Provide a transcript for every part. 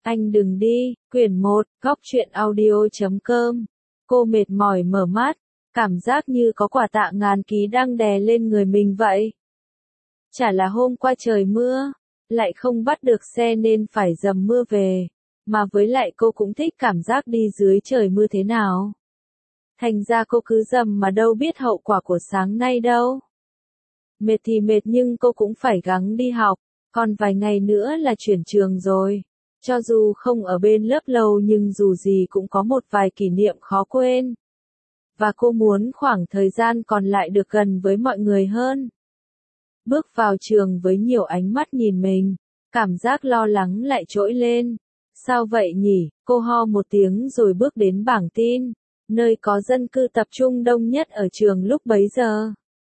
Anh đừng đi, quyển 1, góc truyện audio.com. Cô mệt mỏi mở mắt, cảm giác như có quả tạ ngàn ký đang đè lên người mình vậy. Chả là hôm qua trời mưa, lại không bắt được xe nên phải dầm mưa về, mà với lại cô cũng thích cảm giác đi dưới trời mưa thế nào. Thành ra cô cứ dầm mà đâu biết hậu quả của sáng nay đâu. Mệt thì mệt nhưng cô cũng phải gắng đi học, còn vài ngày nữa là chuyển trường rồi. Cho dù không ở bên lớp lâu nhưng dù gì cũng có một vài kỷ niệm khó quên. Và cô muốn khoảng thời gian còn lại được gần với mọi người hơn. Bước vào trường với nhiều ánh mắt nhìn mình, cảm giác lo lắng lại trỗi lên. Sao vậy nhỉ? Cô ho một tiếng rồi bước đến bảng tin, nơi có dân cư tập trung đông nhất ở trường lúc bấy giờ.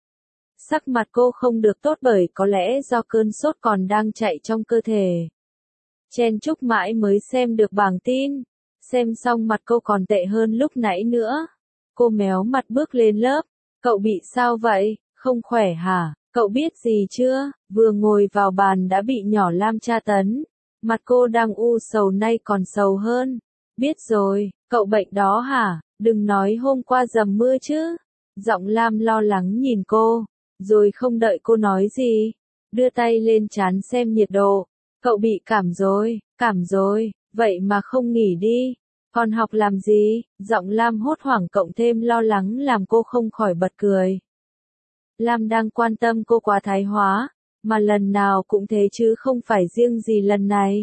Sắc mặt cô không được tốt bởi có lẽ do cơn sốt còn đang chạy trong cơ thể. Chen chúc mãi mới xem được bảng tin, xem xong mặt cô còn tệ hơn lúc nãy nữa. Cô méo mặt bước lên lớp, cậu bị sao vậy, không khỏe hả, cậu biết gì chưa, vừa ngồi vào bàn đã bị nhỏ Lam tra tấn. Mặt cô đang u sầu nay còn sầu hơn. Biết rồi, cậu bệnh đó hả, đừng nói hôm qua dầm mưa chứ. Giọng Lam lo lắng nhìn cô, rồi không đợi cô nói gì, đưa tay lên trán xem nhiệt độ. Cậu bị cảm rồi, vậy mà không nghỉ đi, còn học làm gì? Giọng Lam hốt hoảng cộng thêm lo lắng làm cô không khỏi bật cười. Lam đang quan tâm cô quá thái hóa, mà lần nào cũng thế chứ không phải riêng gì lần này.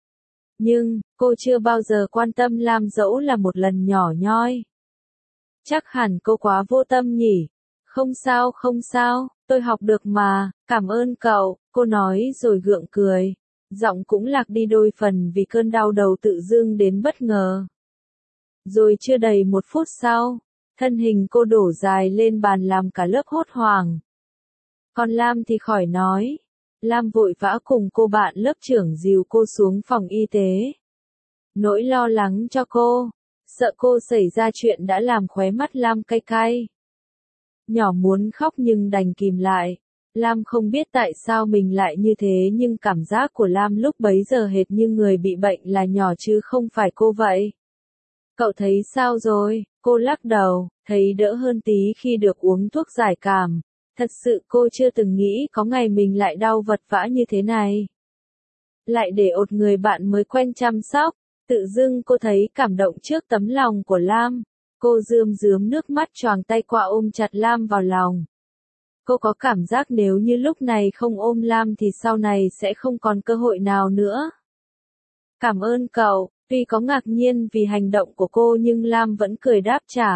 Nhưng, cô chưa bao giờ quan tâm Lam dẫu là một lần nhỏ nhoi. Chắc hẳn cô quá vô tâm nhỉ? Không sao, tôi học được mà, cảm ơn cậu, cô nói rồi gượng cười. Giọng cũng lạc đi đôi phần vì cơn đau đầu tự dưng đến bất ngờ. Rồi chưa đầy một phút sau, thân hình cô đổ dài lên bàn làm cả lớp hốt hoảng. Còn Lam thì khỏi nói. Lam vội vã cùng cô bạn lớp trưởng dìu cô xuống phòng y tế. Nỗi lo lắng cho cô, sợ cô xảy ra chuyện đã làm khóe mắt Lam cay cay. Nhỏ muốn khóc nhưng đành kìm lại. Lam không biết tại sao mình lại như thế nhưng cảm giác của Lam lúc bấy giờ hệt như người bị bệnh là nhỏ chứ không phải cô vậy. Cậu thấy sao rồi? Cô lắc đầu, thấy đỡ hơn tí khi được uống thuốc giải cảm. Thật sự cô chưa từng nghĩ có ngày mình lại đau vật vã như thế này. Lại để ột người bạn mới quen chăm sóc, tự dưng cô thấy cảm động trước tấm lòng của Lam. Cô rơm rớm nước mắt choàng tay qua ôm chặt Lam vào lòng. Cô có cảm giác nếu như lúc này không ôm Lam thì sau này sẽ không còn cơ hội nào nữa. Cảm ơn cậu, tuy có ngạc nhiên vì hành động của cô nhưng Lam vẫn cười đáp trả.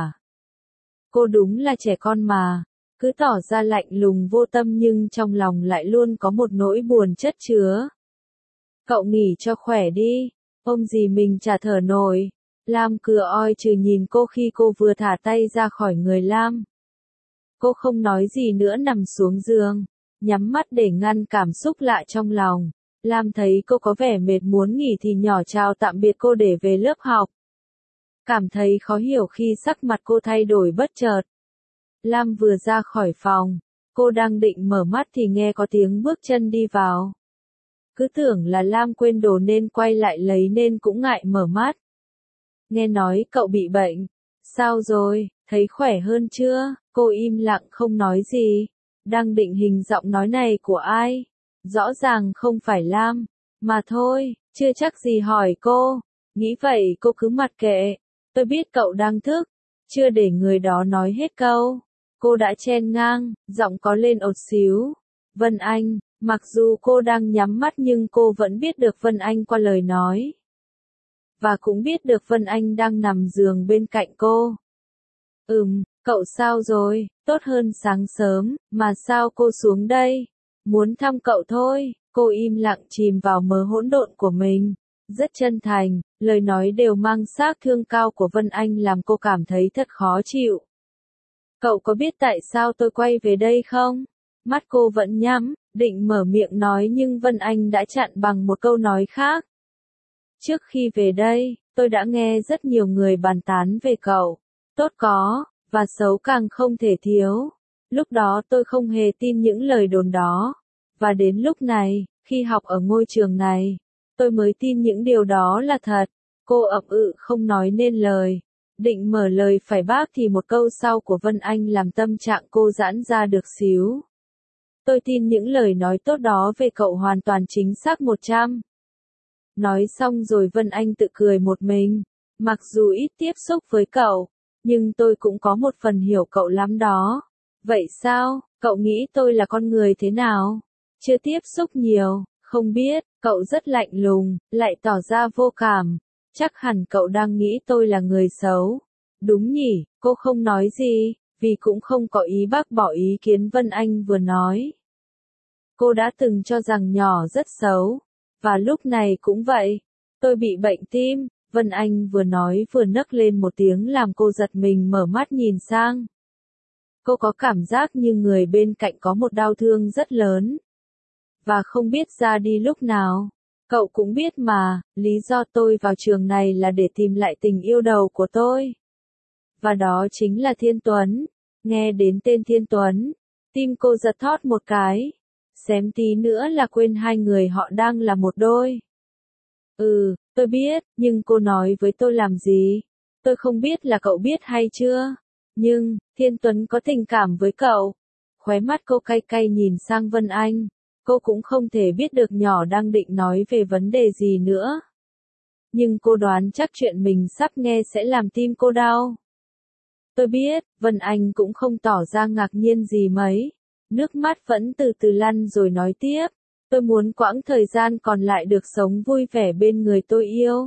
Cô đúng là trẻ con mà, cứ tỏ ra lạnh lùng vô tâm nhưng trong lòng lại luôn có một nỗi buồn chất chứa. Cậu nghỉ cho khỏe đi, ôm gì mình chả thở nổi. Lam cửa oi trừ nhìn cô khi cô vừa thả tay ra khỏi người Lam. Cô không nói gì nữa nằm xuống giường, nhắm mắt để ngăn cảm xúc lạ trong lòng. Lam thấy cô có vẻ mệt muốn nghỉ thì nhỏ chào tạm biệt cô để về lớp học. Cảm thấy khó hiểu khi sắc mặt cô thay đổi bất chợt. Lam vừa ra khỏi phòng, cô đang định mở mắt thì nghe có tiếng bước chân đi vào. Cứ tưởng là Lam quên đồ nên quay lại lấy nên cũng ngại mở mắt. Nghe nói cậu bị bệnh. Sao rồi, thấy khỏe hơn chưa? Cô im lặng không nói gì. Đang định hình giọng nói này của ai? Rõ ràng không phải Lam. Mà thôi, chưa chắc gì hỏi cô. Nghĩ vậy cô cứ mặc kệ. Tôi biết cậu đang thức. Chưa để người đó nói hết câu. Cô đã chen ngang, giọng có lên ột xíu. Vân Anh, mặc dù cô đang nhắm mắt nhưng cô vẫn biết được Vân Anh qua lời nói. Và cũng biết được Vân Anh đang nằm giường bên cạnh cô. Cậu sao rồi, tốt hơn sáng sớm, mà sao cô xuống đây? Muốn thăm cậu thôi, cô im lặng chìm vào mớ hỗn độn của mình. Rất chân thành, lời nói đều mang xác thương cao của Vân Anh làm cô cảm thấy thật khó chịu. Cậu có biết tại sao tôi quay về đây không? Mắt cô vẫn nhắm, định mở miệng nói nhưng Vân Anh đã chặn bằng một câu nói khác. Trước khi về đây, tôi đã nghe rất nhiều người bàn tán về cậu. Tốt có, và xấu càng không thể thiếu. Lúc đó tôi không hề tin những lời đồn đó. Và đến lúc này, khi học ở ngôi trường này, Tôi mới tin những điều đó là thật. Cô ậm không nói nên lời. Định mở lời phải bác thì một câu sau của Vân Anh làm tâm trạng cô giãn ra được xíu. Tôi tin những lời nói tốt đó về cậu hoàn toàn chính xác 100. Nói xong rồi Vân Anh tự cười một mình. Mặc dù ít tiếp xúc với cậu, nhưng tôi cũng có một phần hiểu cậu lắm đó. Vậy sao, cậu nghĩ tôi là con người thế nào? Chưa tiếp xúc nhiều, không biết, cậu rất lạnh lùng, lại tỏ ra vô cảm. Chắc hẳn cậu đang nghĩ tôi là người xấu. Đúng nhỉ, cô không nói gì, vì cũng không có ý bác bỏ ý kiến Vân Anh vừa nói. Cô đã từng cho rằng nhỏ rất xấu, và lúc này cũng vậy. Tôi bị bệnh tim, Vân Anh vừa nói vừa nấc lên một tiếng làm cô giật mình mở mắt nhìn sang. Cô có cảm giác như người bên cạnh có một đau thương rất lớn, và không biết ra đi lúc nào. Cậu cũng biết mà, lý do tôi vào trường này là để tìm lại tình yêu đầu của tôi. Và đó chính là Thiên Tuấn. Nghe đến tên Thiên Tuấn, tim cô giật thót một cái. Xém tí nữa là quên hai người họ đang là một đôi. Tôi biết, nhưng cô nói với tôi làm gì? Tôi không biết là cậu biết hay chưa. Nhưng, Thiên Tuấn có tình cảm với cậu. Khóe mắt cô cay cay nhìn sang Vân Anh. Cô cũng không thể biết được nhỏ đang định nói về vấn đề gì nữa. Nhưng cô đoán chắc chuyện mình sắp nghe sẽ làm tim cô đau. Tôi biết, Vân Anh cũng không tỏ ra ngạc nhiên gì mấy. Nước mắt vẫn từ từ lăn rồi nói tiếp. Tôi muốn quãng thời gian còn lại được sống vui vẻ bên người tôi yêu.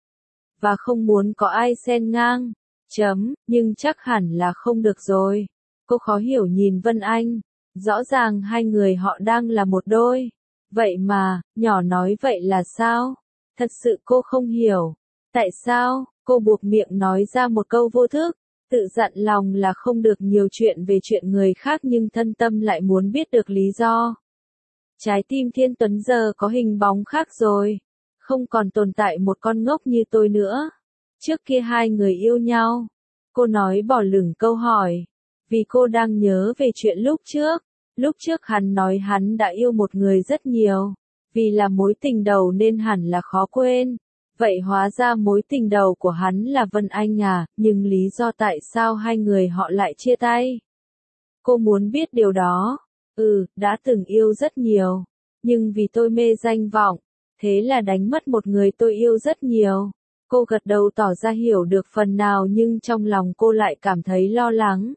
Và không muốn có ai xen ngang. Nhưng chắc hẳn là không được rồi. Cô khó hiểu nhìn Vân Anh. Rõ ràng hai người họ đang là một đôi. Vậy mà, nhỏ nói vậy là sao? Thật sự cô không hiểu. Tại sao, cô buộc miệng nói ra một câu vô thức. Tự dặn lòng là không được nhiều chuyện về chuyện người khác nhưng thân tâm lại muốn biết được lý do. Trái tim Thiên Tuấn giờ có hình bóng khác rồi. Không còn tồn tại một con ngốc như tôi nữa. Trước kia hai người yêu nhau. Cô nói bỏ lửng câu hỏi. Vì cô đang nhớ về chuyện lúc trước. Lúc trước hắn nói hắn đã yêu một người rất nhiều. Vì là mối tình đầu nên hẳn là khó quên. Vậy hóa ra mối tình đầu của hắn là Vân Anh à, nhưng lý do tại sao hai người họ lại chia tay? Cô muốn biết điều đó. Đã từng yêu rất nhiều. Nhưng vì tôi mê danh vọng, thế là đánh mất một người tôi yêu rất nhiều. Cô gật đầu tỏ ra hiểu được phần nào nhưng trong lòng cô lại cảm thấy lo lắng.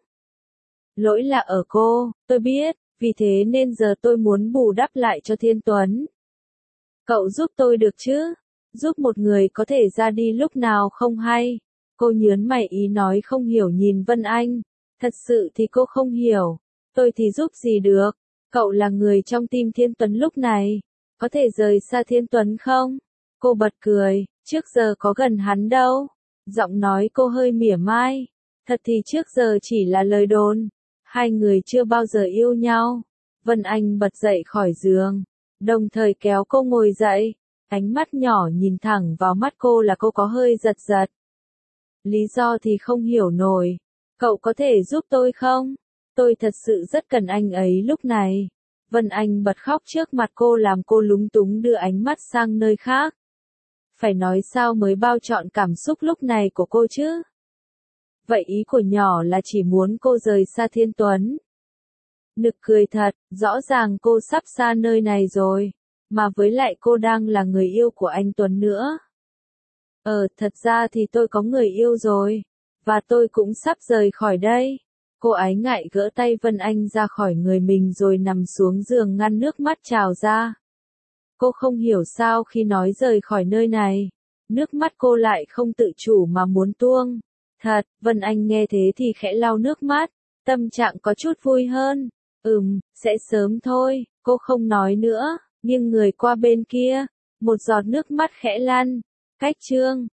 Lỗi là ở cô, tôi biết, vì thế nên giờ tôi muốn bù đắp lại cho Thiên Tuấn. Cậu giúp tôi được chứ? Giúp một người có thể ra đi lúc nào không hay. Cô nhớn mày ý nói không hiểu nhìn Vân Anh. Thật sự thì cô không hiểu. Tôi thì giúp gì được? Cậu là người trong tim Thiên Tuấn lúc này. Có thể rời xa Thiên Tuấn không? Cô bật cười, trước giờ có gần hắn đâu. Giọng nói cô hơi mỉa mai. Thật thì trước giờ chỉ là lời đồn. Hai người chưa bao giờ yêu nhau. Vân Anh bật dậy khỏi giường. Đồng thời kéo cô ngồi dậy. Ánh mắt nhỏ nhìn thẳng vào mắt cô là cô có hơi giật giật. Lý do thì không hiểu nổi. Cậu có thể giúp tôi không? Tôi thật sự rất cần anh ấy lúc này. Vân Anh bật khóc trước mặt cô làm cô lúng túng đưa ánh mắt sang nơi khác. Phải nói sao mới bao trọn cảm xúc lúc này của cô chứ? Vậy ý của nhỏ là chỉ muốn cô rời xa Thiên Tuấn. Nực cười thật, rõ ràng cô sắp xa nơi này rồi. Mà với lại cô đang là người yêu của anh Tuấn nữa. Thật ra thì tôi có người yêu rồi. Và tôi cũng sắp rời khỏi đây. Cô ái ngại gỡ tay Vân Anh ra khỏi người mình rồi nằm xuống giường ngăn nước mắt trào ra. Cô không hiểu sao khi nói rời khỏi nơi này. Nước mắt cô lại không tự chủ mà muốn tuông. Thật, Vân Anh nghe thế thì khẽ lau nước mắt. Tâm trạng có chút vui hơn. Sẽ sớm thôi, cô không nói nữa. Nhưng người qua bên kia, một giọt nước mắt khẽ lăn. Cách chương